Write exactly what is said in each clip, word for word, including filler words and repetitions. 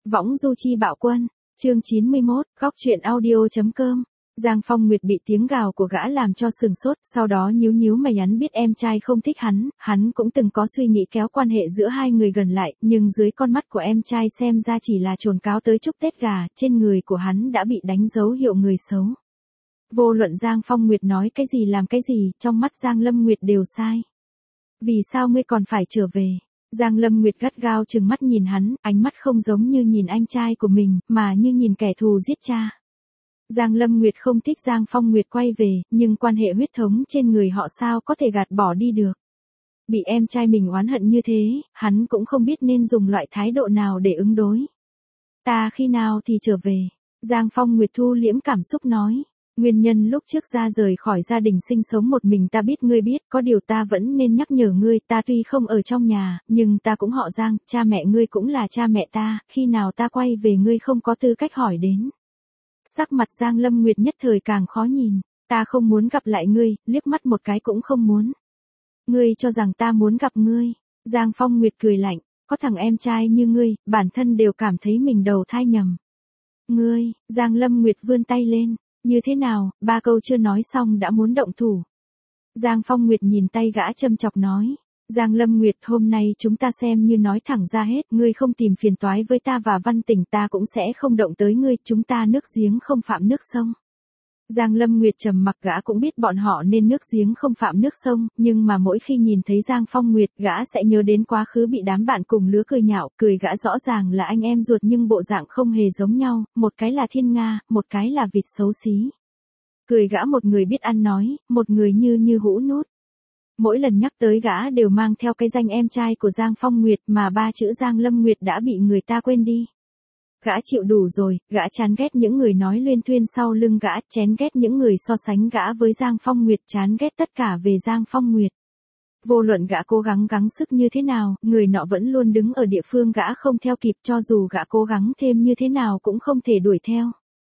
Võng du chi bạo quân, chương chín mươi mốt, góc truyện audio.com. Giang Phong Nguyệt bị tiếng gào của gã làm cho sừng sốt, sau đó nhíu nhíu mày, hắn biết em trai không thích hắn, hắn cũng từng có suy nghĩ kéo quan hệ giữa hai người gần lại, nhưng dưới con mắt của em trai xem ra chỉ là trồn cáo tới chúc Tết gà, trên người của hắn đã bị đánh dấu hiệu người xấu. Vô luận Giang Phong Nguyệt nói cái gì làm cái gì, trong mắt Giang Lâm Nguyệt đều sai. Vì sao ngươi còn phải trở về? Giang Lâm Nguyệt gắt gao trừng mắt nhìn hắn, ánh mắt không giống như nhìn anh trai của mình, mà như nhìn kẻ thù giết cha. Giang Lâm Nguyệt không thích Giang Phong Nguyệt quay về, nhưng quan hệ huyết thống trên người họ sao có thể gạt bỏ đi được. Bị em trai mình oán hận như thế, hắn cũng không biết nên dùng loại thái độ nào để ứng đối. Ta khi nào thì trở về? Giang Phong Nguyệt thu liễm cảm xúc nói. Nguyên nhân lúc trước ra rời khỏi gia đình sinh sống một mình ta biết ngươi biết, có điều ta vẫn nên nhắc nhở ngươi, ta tuy không ở trong nhà, nhưng ta cũng họ Giang, cha mẹ ngươi cũng là cha mẹ ta, khi nào ta quay về ngươi không có tư cách hỏi đến. Sắc mặt Giang Lâm Nguyệt nhất thời càng khó nhìn, ta không muốn gặp lại ngươi, liếc mắt một cái cũng không muốn. Ngươi cho rằng ta muốn gặp ngươi? Giang Phong Nguyệt cười lạnh, có thằng em trai như ngươi, bản thân đều cảm thấy mình đầu thai nhầm. Ngươi, Giang Lâm Nguyệt vươn tay lên. Như thế nào, ba câu chưa nói xong đã muốn động thủ. Giang Phong Nguyệt nhìn tay gã châm chọc nói. Giang Lâm Nguyệt, hôm nay chúng ta xem như nói thẳng ra hết, ngươi không tìm phiền toái với ta và Văn Tỉnh ta cũng sẽ không động tới ngươi, chúng ta nước giếng không phạm nước sông. Giang Lâm Nguyệt trầm mặc, gã cũng biết bọn họ nên nước giếng không phạm nước sông, nhưng mà mỗi khi nhìn thấy Giang Phong Nguyệt, gã sẽ nhớ đến quá khứ bị đám bạn cùng lứa cười nhạo, cười gã rõ ràng là anh em ruột nhưng bộ dạng không hề giống nhau, một cái là thiên nga, một cái là vịt xấu xí. Cười gã một người biết ăn nói, một người như như hũ nút. Mỗi lần nhắc tới gã đều mang theo cái danh em trai của Giang Phong Nguyệt mà ba chữ Giang Lâm Nguyệt đã bị người ta quên đi. Gã chịu đủ rồi, gã chán ghét những người nói luyên thuyên sau lưng gã, chán ghét những người so sánh gã với Giang Phong Nguyệt, chán ghét tất cả về Giang Phong Nguyệt. Vô luận gã cố gắng gắng sức như thế nào, người nọ vẫn luôn đứng ở địa phương gã không theo kịp, cho dù gã cố gắng thêm như thế nào cũng không thể đuổi theo.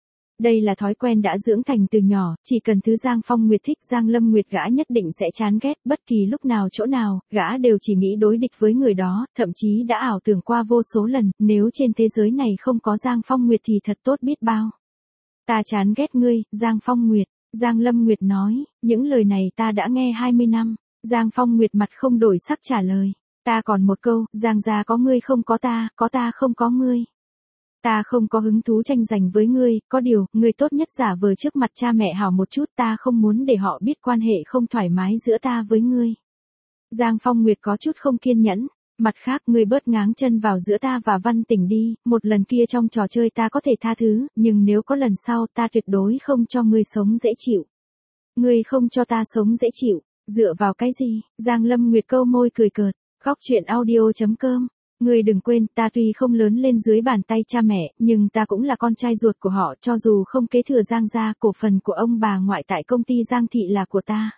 Đây là thói quen đã dưỡng thành từ nhỏ, chỉ cần thứ Giang Phong Nguyệt thích Giang Lâm Nguyệt gã nhất định sẽ chán ghét, bất kỳ lúc nào chỗ nào, gã đều chỉ nghĩ đối địch với người đó, thậm chí đã ảo tưởng qua vô số lần, nếu trên thế giới này không có Giang Phong Nguyệt thì thật tốt biết bao. Ta chán ghét ngươi, Giang Phong Nguyệt. Giang Lâm Nguyệt nói, những lời này ta đã nghe hai mươi năm. Giang Phong Nguyệt mặt không đổi sắc trả lời. Ta còn một câu, Giang gia có ngươi không có ta, có ta không có ngươi. Ta không có hứng thú tranh giành với ngươi, có điều, ngươi tốt nhất giả vờ trước mặt cha mẹ hảo một chút, ta không muốn để họ biết quan hệ không thoải mái giữa ta với ngươi. Giang Phong Nguyệt có chút không kiên nhẫn, mặt khác ngươi bớt ngáng chân vào giữa ta và Văn Tỉnh đi, một lần kia trong trò chơi ta có thể tha thứ, nhưng nếu có lần sau ta tuyệt đối không cho ngươi sống dễ chịu. Ngươi không cho ta sống dễ chịu, dựa vào cái gì? Giang Lâm Nguyệt câu môi cười cợt, góc truyện audio.com. Ngươi đừng quên, ta tuy không lớn lên dưới bàn tay cha mẹ, nhưng ta cũng là con trai ruột của họ, cho dù không kế thừa Giang gia, cổ phần của ông bà ngoại tại công ty Giang thị là của ta.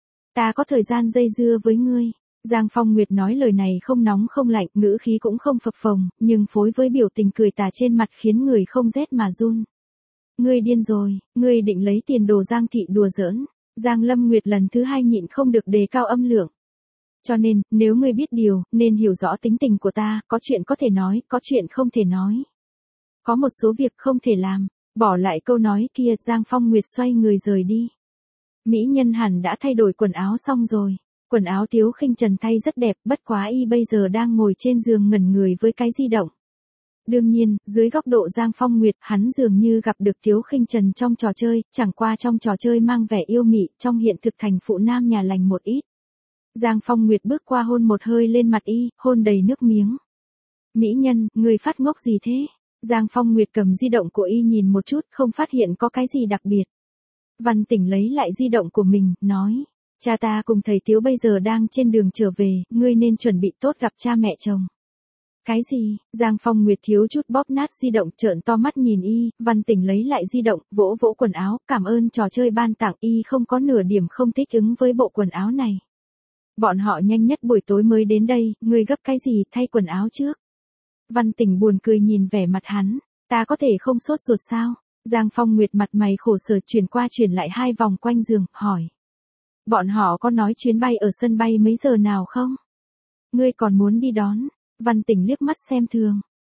Ta có thời gian dây dưa với ngươi. Giang Phong Nguyệt nói lời này không nóng không lạnh, ngữ khí cũng không phập phồng, nhưng phối với biểu tình cười tà trên mặt khiến người không rét mà run. Ngươi điên rồi, ngươi định lấy tiền đồ Giang thị đùa giỡn. Giang Lâm Nguyệt lần thứ hai nhịn không được đề cao âm lượng. Cho nên, nếu ngươi biết điều, nên hiểu rõ tính tình của ta, có chuyện có thể nói, có chuyện không thể nói. Có một số việc không thể làm, bỏ lại câu nói kia, Giang Phong Nguyệt xoay người rời đi. Mỹ nhân hẳn đã thay đổi quần áo xong rồi, quần áo Tiếu Khinh Trần thay rất đẹp, bất quá y bây giờ đang ngồi trên giường ngẩn người với cái di động. Đương nhiên, dưới góc độ Giang Phong Nguyệt, hắn dường như gặp được Tiếu Khinh Trần trong trò chơi, chẳng qua trong trò chơi mang vẻ yêu mị, trong hiện thực thành phụ nam nhà lành một ít. Giang Phong Nguyệt bước qua hôn một hơi lên mặt y, hôn đầy nước miếng. Mỹ nhân, người phát ngốc gì thế? Giang Phong Nguyệt cầm di động của y nhìn một chút, không phát hiện có cái gì đặc biệt. Văn Tỉnh lấy lại di động của mình, nói. Cha ta cùng thầy Tiếu bây giờ đang trên đường trở về, ngươi nên chuẩn bị tốt gặp cha mẹ chồng. Cái gì? Giang Phong Nguyệt thiếu chút bóp nát di động, trợn to mắt nhìn y, Văn Tỉnh lấy lại di động, vỗ vỗ quần áo, cảm ơn trò chơi ban tặng, y không có nửa điểm không thích ứng với bộ quần áo này. Bọn họ nhanh nhất buổi tối mới đến đây, ngươi gấp cái gì, thay quần áo trước. Văn Tỉnh buồn cười nhìn vẻ mặt hắn, ta có thể không sốt ruột sao? Giang Phong Nguyệt mặt mày khổ sở chuyển qua chuyển lại hai vòng quanh giường, hỏi. Bọn họ có nói chuyến bay ở sân bay mấy giờ nào không? Ngươi còn muốn đi đón? Văn Tỉnh liếc mắt xem thường.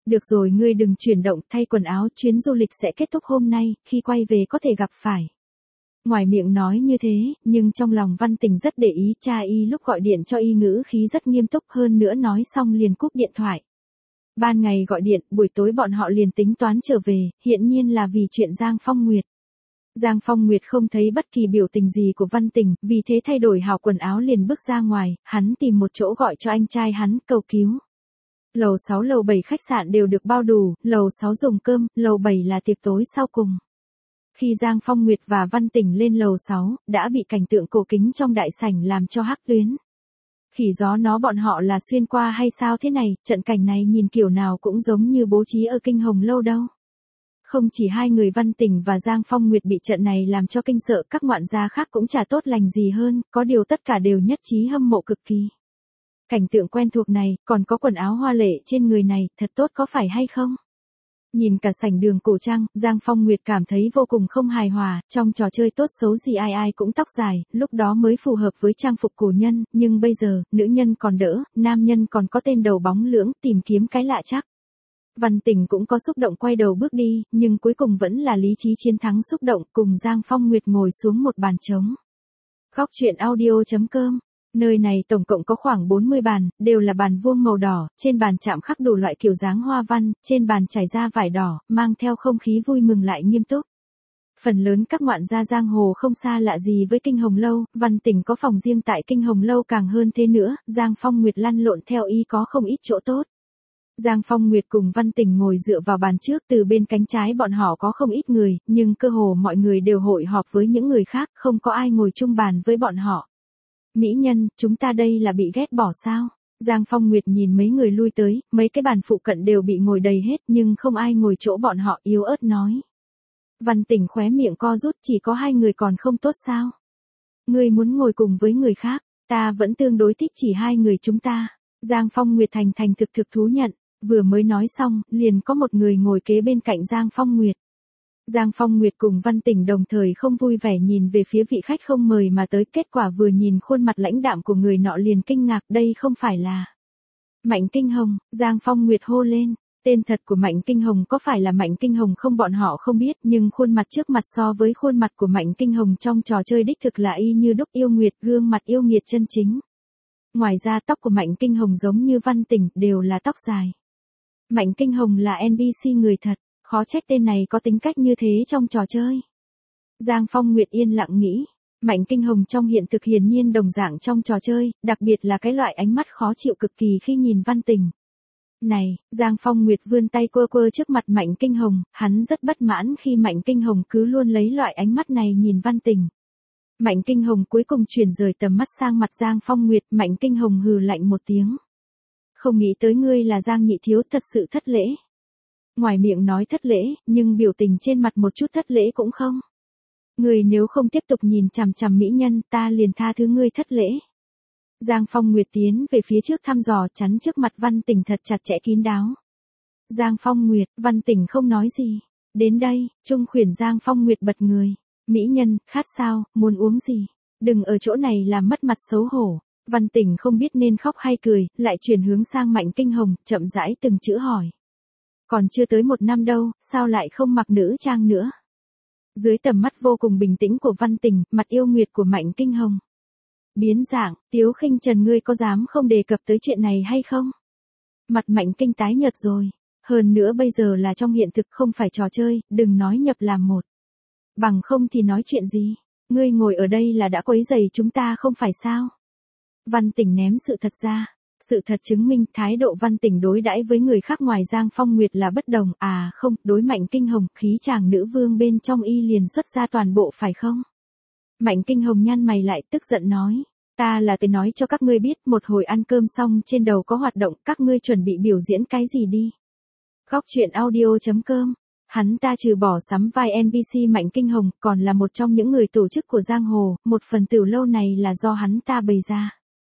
Được rồi, ngươi đừng chuyển động, thay quần áo, chuyến du lịch sẽ kết thúc hôm nay, khi quay về có thể gặp phải. Ngoài miệng nói như thế, nhưng trong lòng Văn Tình rất để ý, cha y lúc gọi điện cho y ngữ khí rất nghiêm túc, hơn nữa nói xong liền cúp điện thoại. Ban ngày gọi điện, buổi tối bọn họ liền tính toán trở về, hiện nhiên là vì chuyện Giang Phong Nguyệt. Giang Phong Nguyệt không thấy bất kỳ biểu tình gì của Văn Tình, vì thế thay đổi hào quần áo liền bước ra ngoài, hắn tìm một chỗ gọi cho anh trai hắn, cầu cứu. Lầu sáu lầu bảy khách sạn đều được bao đủ, lầu sáu dùng cơm, lầu bảy là tiệc tối sau cùng. Khi Giang Phong Nguyệt và Văn Tình lên lầu sáu, đã bị cảnh tượng cổ kính trong đại sảnh làm cho hắc tuyến. Khỉ gió nó bọn họ là xuyên qua hay sao thế này, trận cảnh này nhìn kiểu nào cũng giống như bố trí ở Kinh Hồng Lâu đâu. Không chỉ hai người Văn Tình và Giang Phong Nguyệt bị trận này làm cho kinh sợ, các ngoạn gia khác cũng chả tốt lành gì hơn, có điều tất cả đều nhất trí hâm mộ cực kỳ. Cảnh tượng quen thuộc này, còn có quần áo hoa lệ trên người này, thật tốt có phải hay không? Nhìn cả sảnh đường cổ trang, Giang Phong Nguyệt cảm thấy vô cùng không hài hòa, trong trò chơi tốt xấu gì ai ai cũng tóc dài, lúc đó mới phù hợp với trang phục cổ nhân, nhưng bây giờ, nữ nhân còn đỡ, nam nhân còn có tên đầu bóng lưỡng, tìm kiếm cái lạ chắc. Văn Tình cũng có xúc động quay đầu bước đi, nhưng cuối cùng vẫn là lý trí chiến thắng xúc động, cùng Giang Phong Nguyệt ngồi xuống một bàn trống. Góc truyện audio chấm com. Nơi này tổng cộng có khoảng bốn mươi bàn, đều là bàn vuông màu đỏ, trên bàn chạm khắc đủ loại kiểu dáng hoa văn, trên bàn trải ra vải đỏ, mang theo không khí vui mừng lại nghiêm túc. Phần lớn các ngoạn gia giang hồ không xa lạ gì với Kinh Hồng Lâu, Văn Tình có phòng riêng tại Kinh Hồng Lâu càng hơn thế nữa, Giang Phong Nguyệt lăn lộn theo y có không ít chỗ tốt. Giang Phong Nguyệt cùng Văn Tình ngồi dựa vào bàn trước, từ bên cánh trái bọn họ có không ít người, nhưng cơ hồ mọi người đều hội họp với những người khác, không có ai ngồi chung bàn với bọn họ. Mỹ nhân, chúng ta đây là bị ghét bỏ sao? Giang Phong Nguyệt nhìn mấy người lui tới, mấy cái bàn phụ cận đều bị ngồi đầy hết nhưng không ai ngồi chỗ bọn họ, yếu ớt nói. Văn Tình khóe miệng co rút, chỉ có hai người còn không tốt sao? Ngươi muốn ngồi cùng với người khác, ta vẫn tương đối thích chỉ hai người chúng ta. Giang Phong Nguyệt thành thành thực thực thú nhận, vừa mới nói xong, liền có một người ngồi kế bên cạnh Giang Phong Nguyệt. Giang Phong Nguyệt cùng Văn Tình đồng thời không vui vẻ nhìn về phía vị khách không mời mà tới, kết quả vừa nhìn khuôn mặt lãnh đạm của người nọ liền kinh ngạc, đây không phải là Mạnh Kinh Hồng. Giang Phong Nguyệt hô lên, tên thật của Mạnh Kinh Hồng có phải là Mạnh Kinh Hồng không bọn họ không biết, nhưng khuôn mặt trước mặt so với khuôn mặt của Mạnh Kinh Hồng trong trò chơi đích thực là y như đúc yêu nguyệt, gương mặt yêu nghiệt chân chính. Ngoài ra tóc của Mạnh Kinh Hồng giống như Văn Tình, đều là tóc dài. Mạnh Kinh Hồng là en pê xê người thật. Khó trách tên này có tính cách như thế trong trò chơi. Giang Phong Nguyệt yên lặng nghĩ, Mạnh Kinh Hồng trong hiện thực hiển nhiên đồng dạng trong trò chơi, đặc biệt là cái loại ánh mắt khó chịu cực kỳ khi nhìn Văn Tình. Này, Giang Phong Nguyệt vươn tay quơ quơ trước mặt Mạnh Kinh Hồng, hắn rất bất mãn khi Mạnh Kinh Hồng cứ luôn lấy loại ánh mắt này nhìn Văn Tình. Mạnh Kinh Hồng cuối cùng chuyển rời tầm mắt sang mặt Giang Phong Nguyệt, Mạnh Kinh Hồng hừ lạnh một tiếng. Không nghĩ tới ngươi là Giang nhị thiếu, thật sự thất lễ. Ngoài miệng nói thất lễ, nhưng biểu tình trên mặt một chút thất lễ cũng không. Người nếu không tiếp tục nhìn chằm chằm mỹ nhân, ta liền tha thứ ngươi thất lễ. Giang Phong Nguyệt tiến về phía trước thăm dò, chắn trước mặt Văn Tình thật chặt chẽ kín đáo. Giang Phong Nguyệt, Văn Tình không nói gì. Đến đây, Trung khuyển Giang Phong Nguyệt bật người. Mỹ nhân, khát sao, muốn uống gì? Đừng ở chỗ này làm mất mặt xấu hổ. Văn Tình không biết nên khóc hay cười, lại chuyển hướng sang Mạnh Kinh Hồng, chậm rãi từng chữ hỏi. Còn chưa tới một năm đâu, sao lại không mặc nữ trang nữa? Dưới tầm mắt vô cùng bình tĩnh của Văn Tình, mặt yêu nguyệt của Mạnh Kinh Hồng biến dạng, Tiếu Khinh Trần, ngươi có dám không đề cập tới chuyện này hay không? Mặt Mạnh Kinh tái nhợt rồi, hơn nữa bây giờ là trong hiện thực không phải trò chơi, đừng nói nhập làm một. Bằng không thì nói chuyện gì? Ngươi ngồi ở đây là đã quấy rầy chúng ta không phải sao? Văn Tình ném sự thật ra. Sự thật chứng minh thái độ Văn Tình đối đãi với người khác ngoài Giang Phong Nguyệt là bất đồng, à không, đối Mạnh Kinh Hồng, khí chàng nữ vương bên trong y liền xuất ra toàn bộ phải không? Mạnh Kinh Hồng nhăn mày lại, tức giận nói, ta là tới nói cho các ngươi biết, một hồi ăn cơm xong trên đầu có hoạt động, các ngươi chuẩn bị biểu diễn cái gì đi. Góc truyện audio chấm com. Hắn ta trừ bỏ sắm vai en pê xê Mạnh Kinh Hồng, còn là một trong những người tổ chức của giang hồ, một phần tiểu lâu này là do hắn ta bày ra.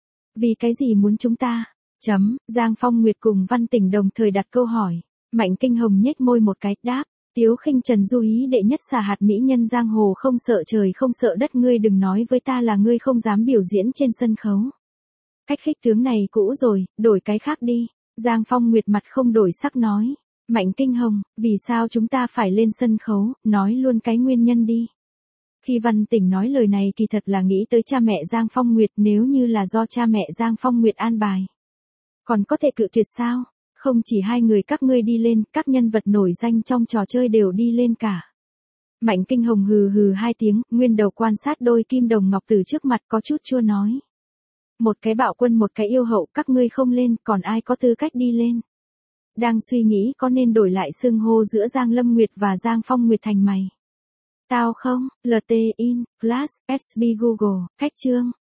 Vì cái gì muốn chúng ta? Chấm, Giang Phong Nguyệt cùng Văn Tình đồng thời đặt câu hỏi. Mạnh Kinh Hồng nhếch môi một cái, đáp, Tiếu Khinh Trần du ý đệ nhất xà hạt mỹ nhân giang hồ, không sợ trời không sợ đất, ngươi đừng nói với ta là ngươi không dám biểu diễn trên sân khấu. Cách khích tướng này cũ rồi, đổi cái khác đi. Giang Phong Nguyệt mặt không đổi sắc nói. Mạnh Kinh Hồng, vì sao chúng ta phải lên sân khấu, nói luôn cái nguyên nhân đi. Khi Văn Tỉnh nói lời này kỳ thật là nghĩ tới cha mẹ Giang Phong Nguyệt, nếu như là do cha mẹ Giang Phong Nguyệt an bài. Còn có thể cự tuyệt sao? Không chỉ hai người các ngươi đi lên, các nhân vật nổi danh trong trò chơi đều đi lên cả. Mạnh Kinh Hồng hừ hừ hai tiếng, nguyên đầu quan sát đôi kim đồng ngọc từ trước mặt có chút chua nói. Một cái bạo quân một cái yêu hậu, các ngươi không lên, còn ai có tư cách đi lên. Đang suy nghĩ có nên đổi lại xưng hô giữa Giang Lâm Nguyệt và Giang Phong Nguyệt thành mày. Tao không, lờ tê in, Flash, ét bê Google, cách chương.